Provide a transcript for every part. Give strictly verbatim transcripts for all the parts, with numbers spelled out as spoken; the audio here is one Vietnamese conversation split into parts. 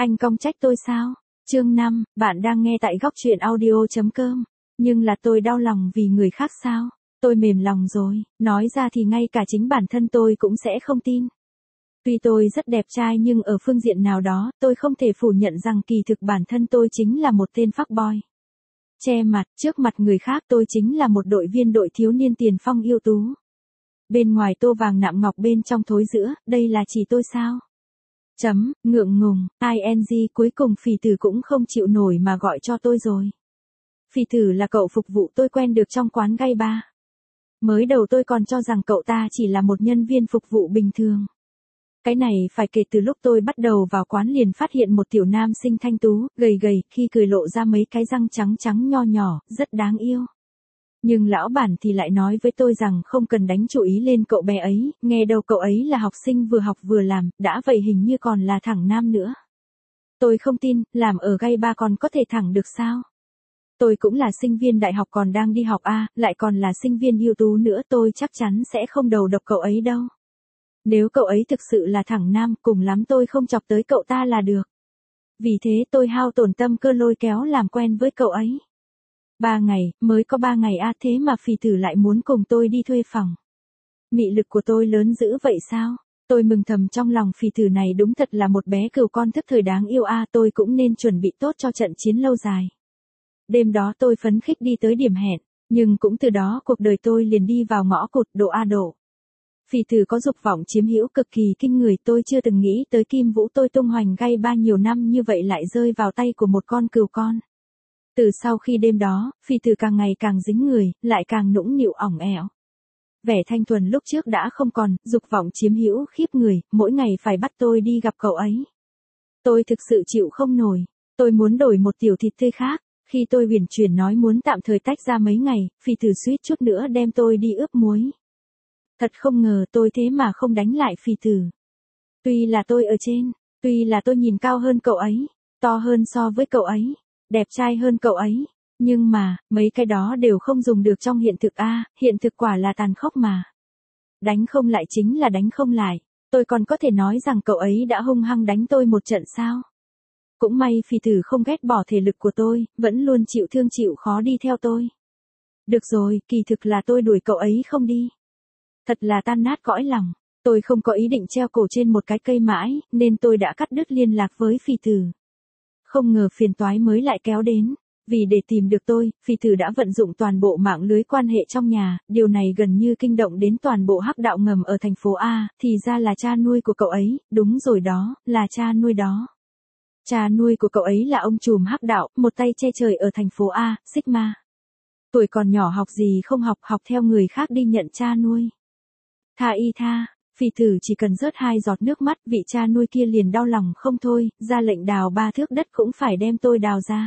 Anh cong trách tôi sao? Chương năm, bạn đang nghe tại góc truyện audio.com. Nhưng là tôi đau lòng vì người khác sao? Tôi mềm lòng rồi, nói ra thì ngay cả chính bản thân tôi cũng sẽ không tin. Tuy tôi rất đẹp trai nhưng ở phương diện nào đó, tôi không thể phủ nhận rằng kỳ thực bản thân tôi chính là một tên fuckboy. Che mặt, trước mặt người khác tôi chính là một đội viên đội thiếu niên tiền phong ưu tú. Bên ngoài tô vàng nạm ngọc bên trong thối giữa, đây là chỉ tôi sao? Chấm, ngượng ngùng, ing cuối cùng Phì Tử cũng không chịu nổi mà gọi cho tôi rồi. Phì Tử là cậu phục vụ tôi quen được trong quán gay bar. Mới đầu tôi còn cho rằng cậu ta chỉ là một nhân viên phục vụ bình thường. Cái này phải kể từ lúc tôi bắt đầu vào quán liền phát hiện một tiểu nam sinh thanh tú, gầy gầy, khi cười lộ ra mấy cái răng trắng trắng nho nhỏ, rất đáng yêu. Nhưng lão bản thì lại nói với tôi rằng không cần đánh chú ý lên cậu bé ấy, nghe đâu cậu ấy là học sinh vừa học vừa làm, đã vậy hình như còn là thẳng nam nữa. Tôi không tin, làm ở gay bar còn có thể thẳng được sao? Tôi cũng là sinh viên đại học còn đang đi học a, lại còn là sinh viên ưu tú nữa, tôi chắc chắn sẽ không đầu độc cậu ấy đâu. Nếu cậu ấy thực sự là thẳng nam, cùng lắm tôi không chọc tới cậu ta là được. Vì thế tôi hao tổn tâm cơ lôi kéo làm quen với cậu ấy. Ba ngày, mới có ba ngày a, thế mà Phì Tử lại muốn cùng tôi đi thuê phòng. Mị lực của tôi lớn dữ vậy sao? Tôi mừng thầm trong lòng, Phì Tử này đúng thật là một bé cừu con thức thời đáng yêu a, tôi cũng nên chuẩn bị tốt cho trận chiến lâu dài. Đêm đó tôi phấn khích đi tới điểm hẹn, nhưng cũng từ đó cuộc đời tôi liền đi vào ngõ cụt, độ a độ. Phì Tử có dục vọng chiếm hữu cực kỳ kinh người, tôi chưa từng nghĩ tới Kim Vũ tôi tung hoành gay bar nhiều năm như vậy lại rơi vào tay của một con cừu con. Từ sau khi đêm đó, Phì Tử càng ngày càng dính người, lại càng nũng nịu ỏng ẻo. Vẻ thanh thuần lúc trước đã không còn, dục vọng chiếm hữu khiếp người, mỗi ngày phải bắt tôi đi gặp cậu ấy. Tôi thực sự chịu không nổi, tôi muốn đổi một tiểu thịt tươi khác. Khi tôi huyền chuyển nói muốn tạm thời tách ra mấy ngày, Phì Tử suýt chút nữa đem tôi đi ướp muối. Thật không ngờ tôi thế mà không đánh lại Phì Tử. Tuy là tôi ở trên, tuy là tôi nhìn cao hơn cậu ấy, to hơn so với cậu ấy, đẹp trai hơn cậu ấy, nhưng mà, mấy cái đó đều không dùng được trong hiện thực a, hiện thực quả là tàn khốc mà. Đánh không lại chính là đánh không lại, tôi còn có thể nói rằng cậu ấy đã hung hăng đánh tôi một trận sao? Cũng may Phì Tử không ghét bỏ thể lực của tôi, vẫn luôn chịu thương chịu khó đi theo tôi. Được rồi, kỳ thực là tôi đuổi cậu ấy không đi. Thật là tan nát cõi lòng, tôi không có ý định treo cổ trên một cái cây mãi, nên tôi đã cắt đứt liên lạc với Phì Tử. Không ngờ phiền toái mới lại kéo đến, vì để tìm được tôi, Phì Tử đã vận dụng toàn bộ mạng lưới quan hệ trong nhà, điều này gần như kinh động đến toàn bộ hắc đạo ngầm ở thành phố A, thì ra là cha nuôi của cậu ấy, đúng rồi đó, là cha nuôi đó. Cha nuôi của cậu ấy là ông trùm hắc đạo, một tay che trời ở thành phố A, Sigma. Tuổi còn nhỏ học gì không học, học theo người khác đi nhận cha nuôi. Tha y tha, Phì Tử chỉ cần rớt hai giọt nước mắt, vị cha nuôi kia liền đau lòng không thôi, ra lệnh đào ba thước đất cũng phải đem tôi đào ra.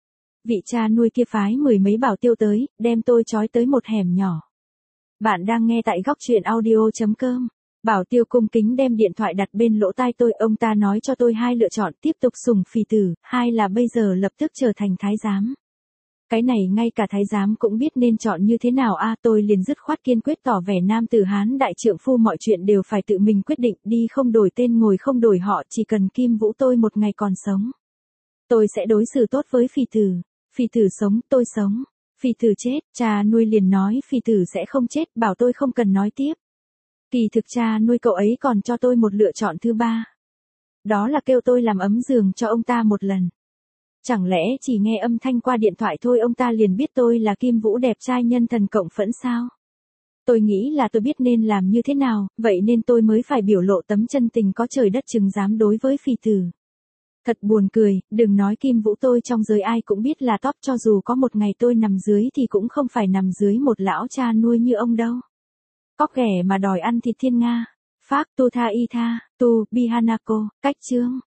Vị cha nuôi kia phái mười mấy bảo tiêu tới, đem tôi trói tới một hẻm nhỏ. Bạn đang nghe tại góc truyện audio.com. Bảo tiêu cung kính đem điện thoại đặt bên lỗ tai tôi, ông ta nói cho tôi hai lựa chọn, tiếp tục sủng Phì Tử, hai là bây giờ lập tức trở thành thái giám. Cái này ngay cả thái giám cũng biết nên chọn như thế nào a, tôi liền dứt khoát kiên quyết tỏ vẻ nam tử Hán đại trượng phu, mọi chuyện đều phải tự mình quyết định, đi không đổi tên ngồi không đổi họ, chỉ cần Kim Vũ tôi một ngày còn sống. Tôi sẽ đối xử tốt với Phì Tử. Phì Tử sống, tôi sống. Phì Tử chết, cha nuôi liền nói Phì Tử sẽ không chết, bảo tôi không cần nói tiếp. Kỳ thực cha nuôi cậu ấy còn cho tôi một lựa chọn thứ ba. Đó là kêu tôi làm ấm giường cho ông ta một lần. Chẳng lẽ chỉ nghe âm thanh qua điện thoại thôi ông ta liền biết tôi là Kim Vũ đẹp trai nhân thần cộng phẫn sao? Tôi nghĩ là tôi biết nên làm như thế nào, vậy nên tôi mới phải biểu lộ tấm chân tình có trời đất chừng dám đối với Phì Tử. Thật buồn cười, đừng nói Kim Vũ tôi trong giới ai cũng biết là top, cho dù có một ngày tôi nằm dưới thì cũng không phải nằm dưới một lão cha nuôi như ông đâu. Cóc ghẻ mà đòi ăn thịt thiên nga. Phác tu tha y tha, tu bi hanako, cách chương.